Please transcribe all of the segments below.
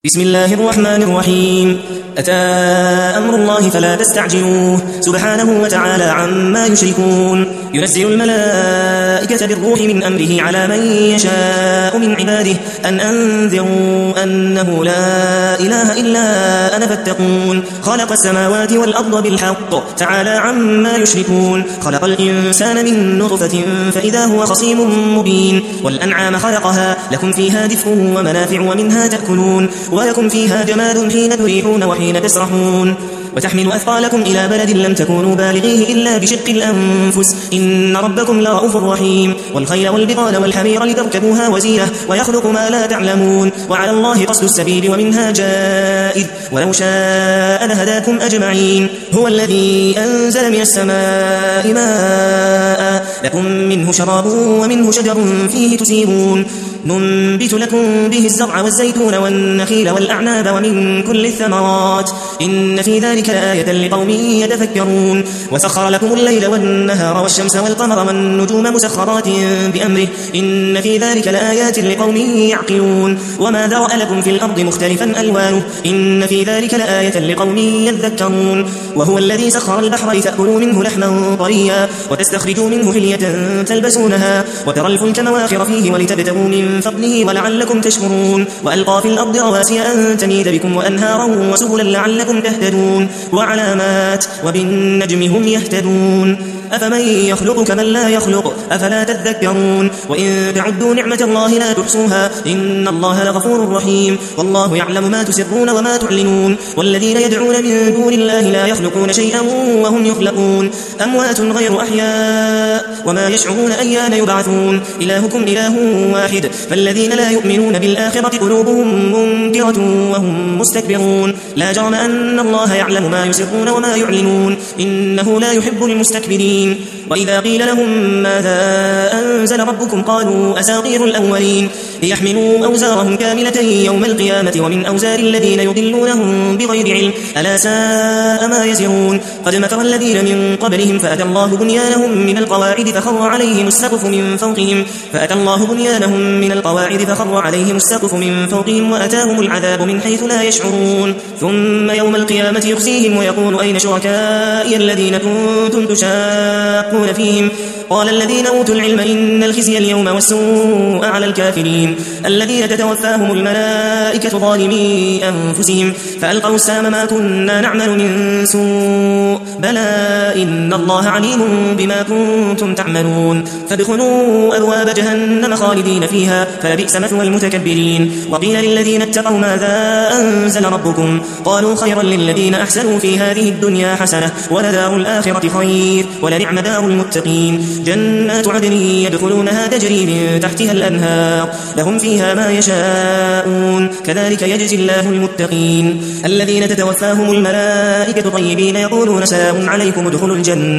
بسم الله الرحمن الرحيم. أتى أمر الله فلا تستعجلوه سبحانه وتعالى عما يشركون. ينزل الملائكة بالروح من أمره على من يشاء من عباده أن أنذروا أنه لا إله إلا أنا فاتقون. خلق السماوات والأرض بالحق تعالى عما يشركون. خلق الإنسان من نطفة فإذا هو خصيم مبين. والأنعام خلقها لكم فيها دفء ومنافع ومنها تأكلون ولكم فيها جمال حين تريحون وحين تسرحون. وتحمل أثقالكم إلى بلد لم تكونوا بالغيه إلا بشق الأنفس إن ربكم لرؤوف رحيم. والخيل والبغال والحمير لتركبوها وزينة ويخلق ما لا تعلمون وعلى الله قصد السبيل ومنها جائر ولو شاء لهداكم أجمعين. هو الذي أنزل من السماء ماء لكم منه شراب ومنه شجر فيه تسيمون. ننبت لكم به الزرع والزيتون والنخيل والأعناب ومن كل الثمرات إن في ذلك لآية لقوم يتفكرون. وسخر لكم الليل والنهار والشمس والقمر والنجوم مسخرات بأمره إن في ذلك لآيات لقوم يعقلون. وما ذرأ لكم في الأرض مختلفا ألوانه إن في ذلك لآية لقوم يذكرون. وهو الذي سخر البحر لتأكلوا منه لحما طريا وتستخرجوا منه حلية تلبسونها وترى الفلك مواخر فيه ولتبتغوا من فضله ولعلكم تشكرون. وألقى في الأرض رواسي أن تميد بكم وأنهارا وسبلا لعلكم تهتدون وعلامات وبالنجم هم يهتدون. أفمن يخلق كمن لا يخلق أفلا تذكرون. وإن تعدوا نعمة الله لا تحصوها إن الله لغفور رحيم. والله يعلم ما تسرون وما تعلنون. والذين يدعون من دون الله لا يخلقون شيئا وهم يخلقون أموات غير أحياء وما يشعرون أيان يبعثون. إلهكم إله واحد فالذين لا يؤمنون بالآخرة قلوبهم منكرة وهم مستكبرون. لا جرم أن الله يعلم ما يسرون وما يعلنون إنه لا يحب المستكبرين. وإذا قيل لهم ماذا أنزل ربكم قالوا أساطير الأولين ليحملوا أوزارهم كاملة يوم القيامة ومن أوزار الذين يضلونهم بغير علم ألا ساء ما يزرون. قد مكر الذين من قبلهم فأتى الله بنيانهم من القواعد فخر عليهم السقف من فوقهم وأتاهم العذاب من حيث لا يشعرون. ثم يوم القيامة يخزيهم ويقول أين شركائي الذين كنتم تشاقون فيهم قال الذين أوتوا العلم إن الخزي اليوم والسوء على الكافرين الذين تتوفاهم الملائكة ظالمي أنفسهم فألقوا السام ما كنا نعمل من سوء بلى إن الله عليم بما كنتم تعملون. فادخلوا أبواب جهنم خالدين فيها فلبئس مثوى المتكبرين. وقيل للذين اتقوا ماذا أنزل ربكم قالوا خيرا للذين أحسنوا في هذه الدنيا حسنة ولدار الآخرة خير ولنعم دار المتقين. جنات عدن يدخلونها تجري من تحتها الأنهار لهم فيها ما يشاءون كذلك يجزي الله المتقين. الذين تتوفاهم الملائكة طيبين يقولون سلام عليكم ادخلوا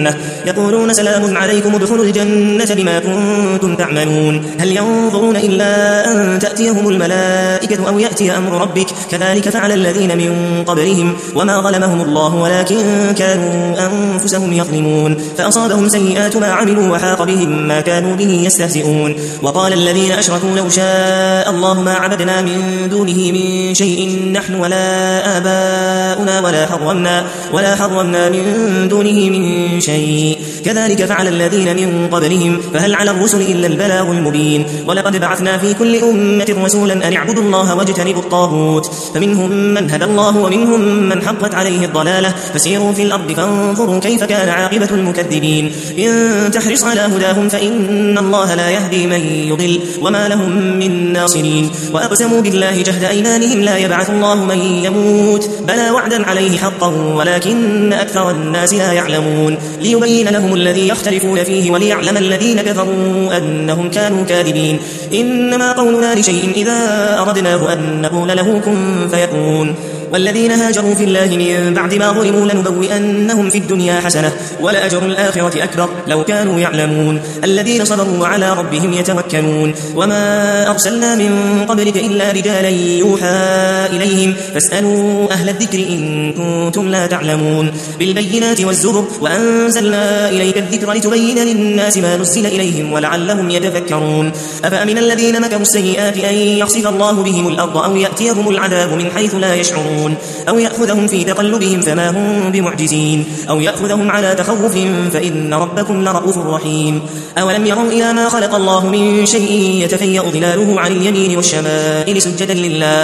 الجنة بما كنتم تعملون. هل ينظرون إلا أن تأتيهم الملائكة أو يأتي أمر ربك كذلك فعل الذين من قبلهم وما ظلمهم الله ولكن كانوا أنفسهم يظلمون. فأصابهم سيئات ما عملوا وحاق بهم ما كانوا به يستهزئون. وقال الذين أشركوا لو شاء الله ما عبدنا من دونه من شيء نحن ولا آباؤنا ولا حرمنا من دونه من شيء كذلك فعل الذين من قبلهم فهل على الرسل إلا البلاغ المبين. ولقد بعثنا في كل أمة رسولا أن اعبدوا الله واجتنبوا الطاغوت فمنهم من هدى الله ومنهم من حقت عليه الضلالة فسيروا في الأرض فانظروا كيف كان عاقبة المكذبين. إن تحرص على هداهم فإن الله لا يهدي من يضل وما لهم من ناصرين. وأقسموا بالله جهد أيمانهم لا يبعث الله من يموت بلى وعدا عليه حقا ولكن أكثر الناس لا يعلمون. ليبين لهم الذي يختلفون فيه وليعلم الذين كفروا أنهم كانوا كاذبين. إنما قولنا لشيء إذا أردناه أن نقول له كن فيكون. والذين هاجروا في الله من بعد ما ظلموا لنبوئنهم في الدنيا حسنة ولأجر الآخرة أكبر لو كانوا يعلمون الذين صبروا وعلى ربهم يتوكلون وما أرسلنا من قبلك إلا رجالا يوحى إليهم فاسألوا أهل الذكر إن كنتم لا تعلمون بالبينات والزبر وأنزلنا إليك الذكر لتبين للناس ما نزل إليهم ولعلهم يتفكرون أفأمن الذين مكروا السيئات أن يخسف الله بهم الأرض أو يأتيهم العذاب من حيث لا يشعرون أو يأخذهم في تقلبهم فما هم بمعجزين أو يأخذهم على تخوف فإن ربكم لرؤوف رحيم أولم يروا إلى ما خلق الله من شيء يتفيأ ظلاله عن اليمين والشمائل سجدا لله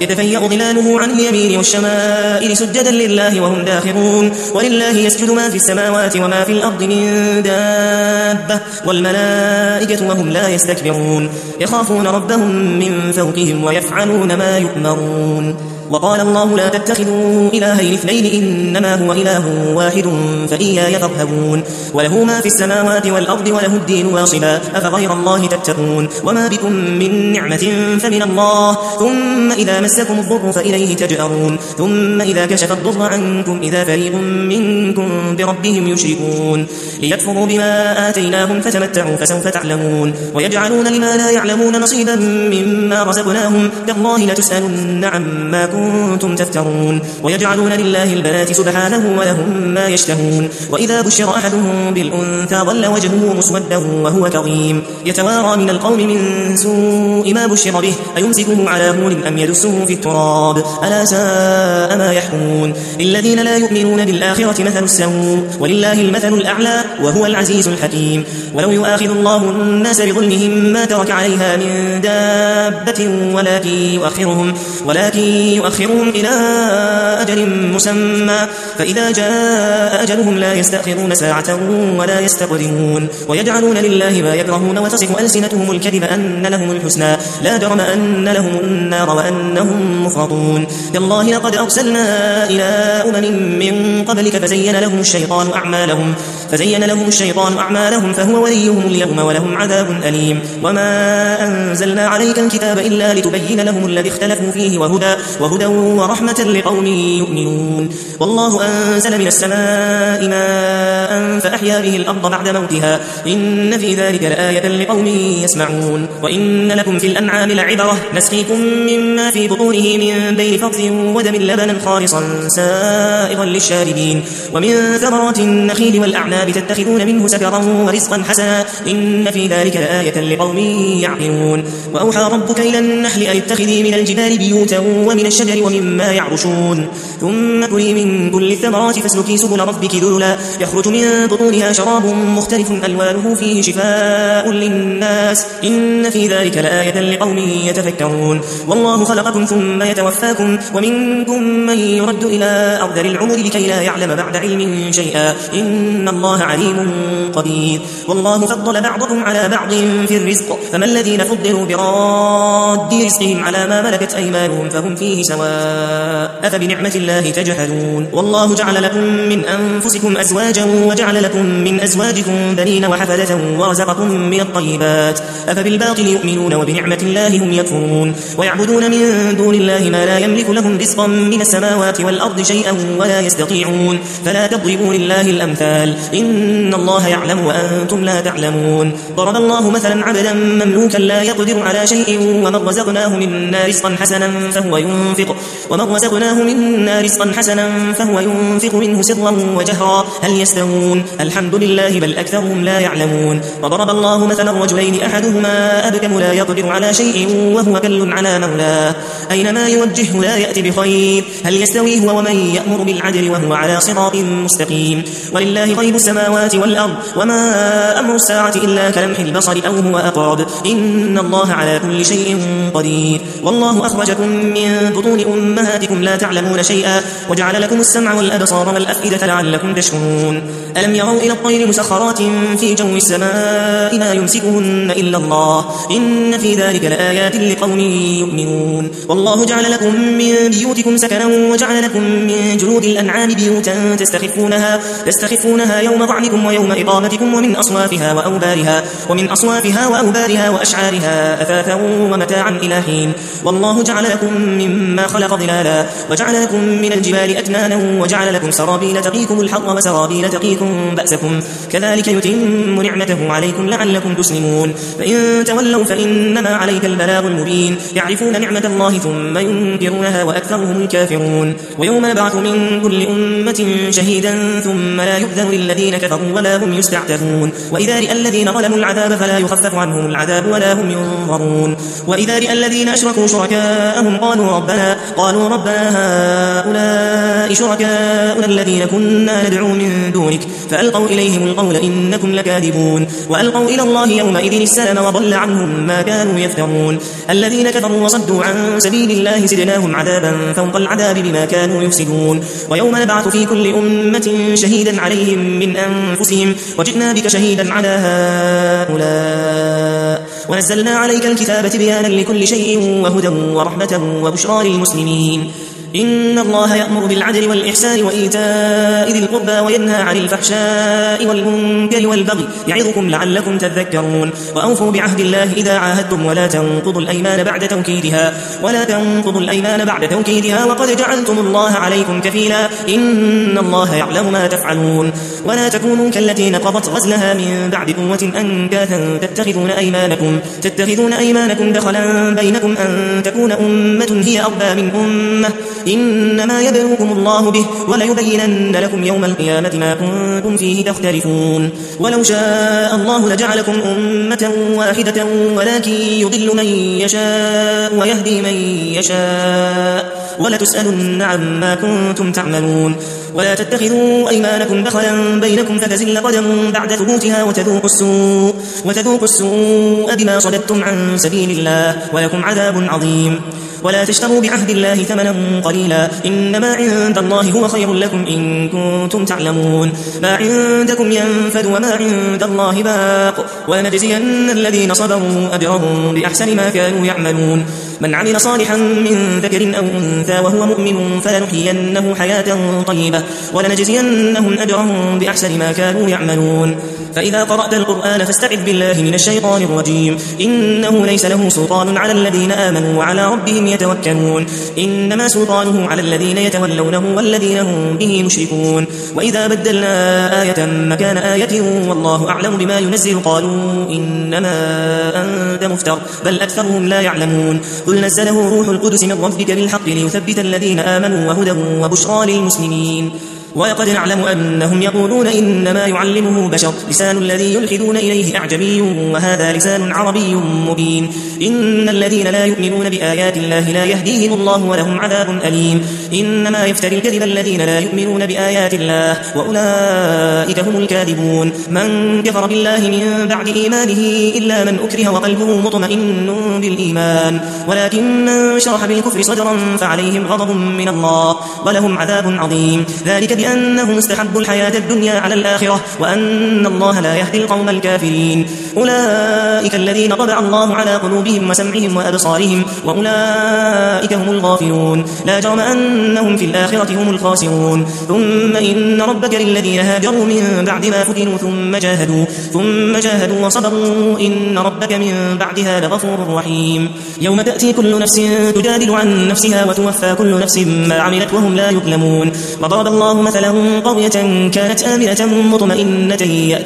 سجدا لله وهم داخرون ولله يسجد ما في السماوات وما في الأرض من دابة والملائكة وهم لا يستكبرون يخافون ربهم من فوقهم ويفعلون ما يؤمرون وقال الله لا تتخذوا إلهين اثنين إنما هو إله واحد فإياي فارهبون وله ما في السماوات والأرض وله الدين واصبا أفغير الله تتقون وما بكم من نعمة فمن الله ثم إذا مسكم الضر فإليه تجأرون ثم إذا كشف الضر عنكم إذا فريق منكم بربهم يشركون ليكفروا بما آتيناهم فتمتعوا فسوف تعلمون ويجعلون لما لا يعلمون نصيبا مما رزقناهم تالله لتسألن عما كنتم تفترون ويجعلون لله البنات سبحانه ولهم ما يشتهون وإذا بشر أحدهم بالأنثى ظل وجهه مسودا وهو كظيم يتوارى من القوم من سوء ما بشر به أيمسكه على هون أم يدسه في التراب ألا ساء ما يحكمون للذين لا يؤمنون بالآخرة مثل السوء ولله المثل الأعلى وهو العزيز الحكيم ولو يؤاخذ الله الناس بظلمهم ما ترك عليها من دابة ولكن يؤخرهم إلى أجل مسمى فإذا جاء أجلهم لا يستأخرون ساعة ولا يستقدمون ويجعلون لله ما يكرهون وتصف ألسنتهم الكذب أن لهم الحسنى لا جرم أن لهم النار وأنهم مفرطون تالله لقد أرسلنا إلى أمم من قبلك فزين لهم الشيطان أعمالهم فهو وليهم اليوم ولهم عذاب أليم وما أنزلنا عليك الكتاب إلا لتبين لهم الذي اختلفوا فيه وهدى ورحمة لقوم يؤمنون والله أنزل من السماء ماء فأحيا به الأرض بعد موتها إن في ذلك لآية لقوم يسمعون وإن لكم في الأنعام لعبرة نسقيكم مما في بطونه من بين فرث ودم لبنا خالصا سائغا للشاربين ومن ثمرات النخيل والأعناب تتخذون منه سكرا ورزقا حسنا إن في ذلك لآية لقوم يعقلون وأوحى ربك إلى النحل أن اتخذي من الجبال بيوتا ومن الشجر ومما يعرشون ثم كلي من كل الثمرات فاسلكي سبل ربك ذللا يخرج من بطونها شراب مختلف ألوانه فيه شفاء للناس إن في ذلك لآية لقوم يتفكرون والله خلقكم ثم يتوفاكم ومنكم من يرد إلى أرذل العمر لكي لا يعلم بعد علم شيئا إن الله عليم قدير والله فضل بعضكم على بعض في الرزق فما الذين فضلوا براد رزقهم على ما ملكت أيمانهم فهم فيه سواء أفبنعمة الله تجحدون والله جعل لكم من أنفسكم أزواجا وجعل لكم من أزواجكم بنين وحفدة ورزقكم من الطيبات أفبالباطل يؤمنون وبنعمة الله هم يكفرون ويعبدون من دون الله ما لا يملك لهم رزقا من السماوات والأرض شيئا ولا يستطيعون فلا تضربوا لله الأمثال إن الله يعلم وأنتم لا تعلمون ضرب الله مثلا عبدا مملوكا لا يقدر على شيء ومن رزقناه منا رزقا حسنا فهو ينفق منه سرا وجهرا هل يستوون الحمد لله بل أكثرهم لا يعلمون وضرب الله مثلا رجلين أحدهما أبكم لا يقدر على شيء وهو كل على مولاه أينما يوجهه لا يأتي بخير هل يستوي هو ومن يأمر بالعدل وهو على صراط مستقيم ولله غيب السماوات والأرض وما أمر الساعة إلا كلمح البصر أو هو أقرب إن الله على كل شيء قدير والله أخرجكم من بطون أمهاتكم لا تعلمون شيئا وجعل لكم السمع والأبصار والأفئدة لعلكم تشكرون ألم يروا إلى الطير مسخرات في جو السماء ما يمسكهن إلا الله إن في ذلك لآيات لقوم يؤمنون والله جعل لكم من بيوتكم سكنا وجعل لكم من جلود الأنعام بيوتا تستخفونها يوم ضعنكم ويوم إقامتكم ومن أصوافها وأوبارها وأشعارها أثاثا ومتاعا إلى حين. والله جعل لكم مما خلق ظلالا وجعل لكم من الجبال أكنانا وجعل لكم سرابيل تقيكم الحر وسرابيل تقيكم بأسكم كذلك يتم نعمته عليكم لعلكم تسلمون. فإن تولوا فإنما عليك البلاغ المبين. يعرفون نعمة الله ثم ينكرونها وأكثرهم الكافرون. ويوم نبعث من كل أمة شهيدا ثم لا يؤذن للذين كفروا ولا هم يستعتبون. وإذا رأى الذين ظلموا العذاب فلا يخفف عنهم العذاب ولا هم ينظرون. وإذا رأى الذين أشركوا شركاءهم قالوا ربنا هؤلاء شركاؤنا الذين كنا ندعو من دونك فألقوا إليهم القول إنكم لكاذبون. وألقوا إلى الله يومئذ السلام وضل عنهم ما كانوا يفترون. الذين كفروا وصدوا عن سبيل الله زدناهم عذابا فوق العذاب بما كانوا يفسدون. ويوم نبعث في كل أمة شهيدا عليهم من أنفسهم وجئنا بك شهيدا على هؤلاء ونزلنا عليك الكتاب بيانا لكل شيء وهدى ورحمة وبشرى للمسلمين. إن الله يأمر بالعدل والإحسان وإيتاء ذي القربى وينهى عن الفحشاء والمنكر والبغي يعظكم لعلكم تذكرون. وأوفوا بعهد الله إذا عاهدتم ولا تنقضوا الأيمان بعد توكيدها وقد جعلتم الله عليكم كفيلا إن الله يعلم ما تفعلون. ولا تكونوا كالتي نقضت غزلها من بعد قوة أنكاثا تتخذون أيمانكم دخلا بينكم أن تكون أمة هي أربى من أمة إنما يبلوكم الله به وليبينن لكم يوم القيامة ما كنتم فيه تختلفون. ولو شاء الله لجعلكم أمة واحدة ولكن يضل من يشاء ويهدي من يشاء ولتسألن عما كنتم تعملون. ولا تتخذوا أيمانكم دخلا بينكم فتزل قدم بعد ثبوتها وتذوقوا السوء بما صددتم عن سبيل الله ولكم عذاب عظيم. ولا تشتروا بعهد الله ثمنا قليلا إنما عند الله هو خير لكم إن كنتم تعلمون. ما عندكم ينفد وما عند الله باق ولنجزين الذين صبروا أجرهم بأحسن ما كانوا يعملون. من عمل صالحا من ذكر أو أنثى وهو مؤمن فلنحيينه حياة طيبة ولنجزينهم أجرهم بأحسن ما كانوا يعملون. فإذا قرأت القرآن فاستعذ بالله من الشيطان الرجيم إنه ليس له سلطان على الذين آمنوا وعلى ربهم يتوكلون. إنما سلطانه على الذين يتولونه والذين هم به مشركون. وإذا بدلنا آية مكان آية والله أعلم بما ينزل قالوا إنما أنت مفتر بل أكثرهم لا يعلمون. قل نزله روح القدس من ربك بالحق ليثبت الذين آمنوا وهدى وبشرى للمسلمين. ولقد نعلم أنهم يقولون إنما يعلمه بشر لسان الذي يلحدون إليه أعجمي وهذا لسان عربي مبين. إن الذين لا يؤمنون بآيات الله لا يهديهم الله ولهم عذاب أليم. إنما يفتري الكذب الذين لا يؤمنون بآيات الله وأولئك هم الكاذبون. من كفر بالله من بعد إيمانه إلا من أكره وقلبه مطمئن بالإيمان ولكن من شرح بالكفر صدرا فعليهم غضب من الله ولهم عذاب عظيم. ذلك بأنهم استحبوا الحياة الدنيا على الآخرة وأن الله لا يهدي القوم الكافرين. أولئك الذين طبع الله على قلوبهم وسمعهم وأبصارهم وأولئك هم الغافلون. لا جرم أنهم في الآخرة هم الخاسرون. ثم إن ربك للذين هاجروا من بعد ما فتنوا ثم جاهدوا وصبروا إن ربك من بعدها لغفور رحيم. يوم تأتي كل نفس تجادل عن نفسها وتوفى كل نفس ما عملت وهم لا يظلمون. وضرب الله مثلا قرية كانت آمنة مطمئنة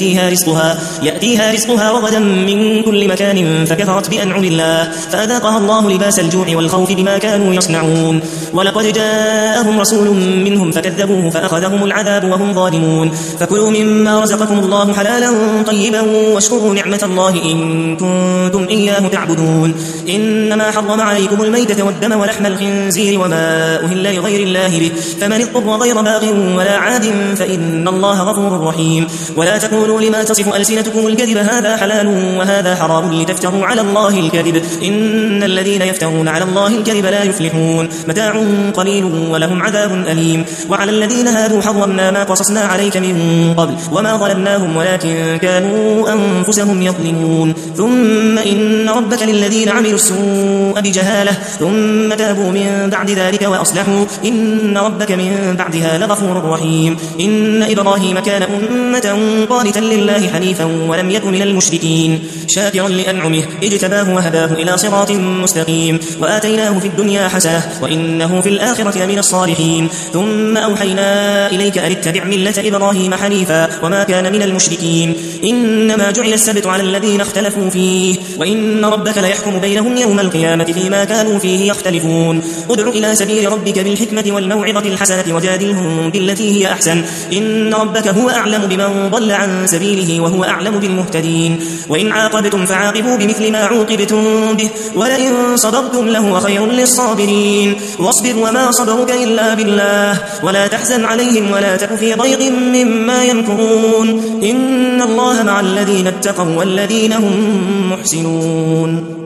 يأتيها رزقها رغدا من كل مكان فكفرت بأنعم الله فأذاقها الله لباس الجوع والخوف بما كانوا يصنعون. ولقد جاءهم رسول منهم فكذبوه فأخذهم العذاب وهم ظالمون. فكلوا مما رزقكم الله حلالا طيبا واشكروا نعمة الله إن كنتم إياه تعبدون. إنما حرم عليكم الميتة والدم ولحم الخنزير وما أهل لغير الله به فمن اضطر غير باغ ولا عاد فإن الله غفور رحيم. ولا تقولوا لما تصف ألسنتكم الكذب هذا حلال وهذا حرام لتفتروا على الله الكذب إن الذين يفترون على الله الكذب لا يفلحون. متاع قليل ولهم عذاب أليم. وعلى الذين هادوا حرمنا ما قصصنا عليك من قبل وما ظلمناهم ولكن كانوا أنفسهم يظلمون. ثم إن ربك للذين عملوا السوء بجهالة ثم تابوا من بعد ذلك وأصلحوا إن ربك من بعدها لغفور غفور رحيم. إن إبراهيم كان أمة قانتا لله حنيفا ولم يكن من المشركين شاكرا لأنعمه اجتباه وهداه إلى صراط مستقيم وآتيناه في الدنيا حسنة وإنه في الآخرة لمن الصالحين. ثم أوحينا إليك أن اتبع ملة إبراهيم حنيفا وما كان من المشركين. إنما جعل السبت على الذين اختلفوا فيه وإن ربك ليحكم بينهم يوم القيامة فيما كانوا فيه يختلفون. ادع إلى سبيل ربك بالحكمة والموعظة الحسنة وجادلهم بالتي هي أحسن إن ربك هو أعلم بمن ضل عن سبيله وهو أعلم بالمهتدين. وإن عاقبتم فعاقبوا بمثل ما عوقبتم به ولئن صبرتم لهو خير للصابرين. واصبر وما صبرك إلا بالله ولا تحزن عليهم ولا تك في ضيق مما يمكرون. إن الله مع الذين اتقوا والذين هم محسنون.